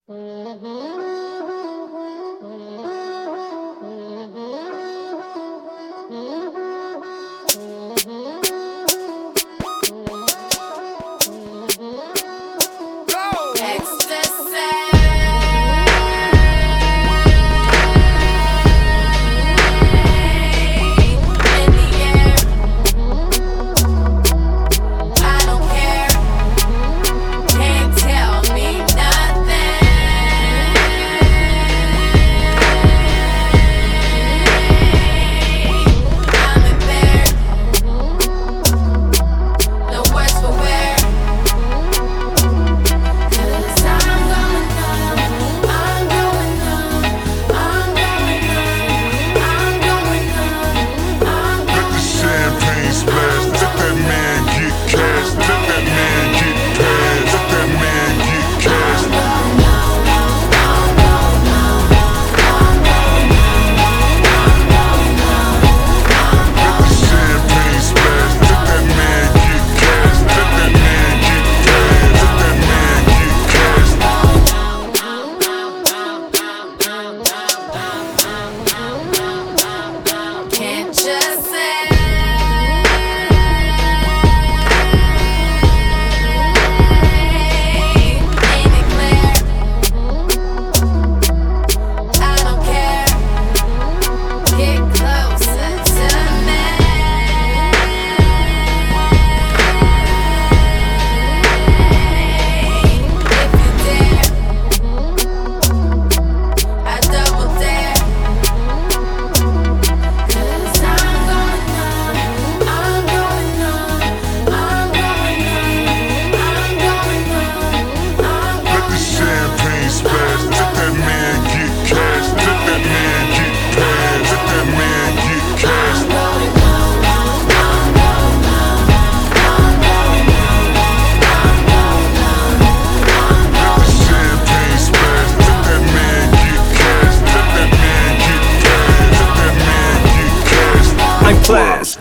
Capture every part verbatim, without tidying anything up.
Class.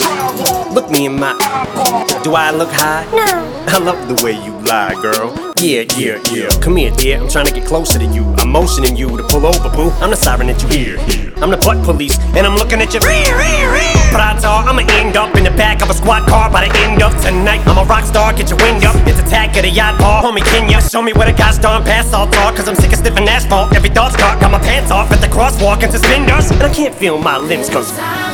Look me in my eye. Do I look high? No. I love the way you lie, girl. Yeah, yeah, yeah. Come here, dear. I'm trying to get closer to you. I'm motioning you to pull over, boo. I'm the siren that you hear. I'm the butt police, and I'm looking at you. Prata, I'ma end up in the back of a squad car by the end of tonight. I'm a rock star, get your wind up. It's attack of the yacht bar, homie. Can ya show me where the guys darn pass all talk? Cause I'm sick of sniffing asphalt. Every thought's caught, got my pants off at the crosswalk and suspenders, and I can't feel my limbs cause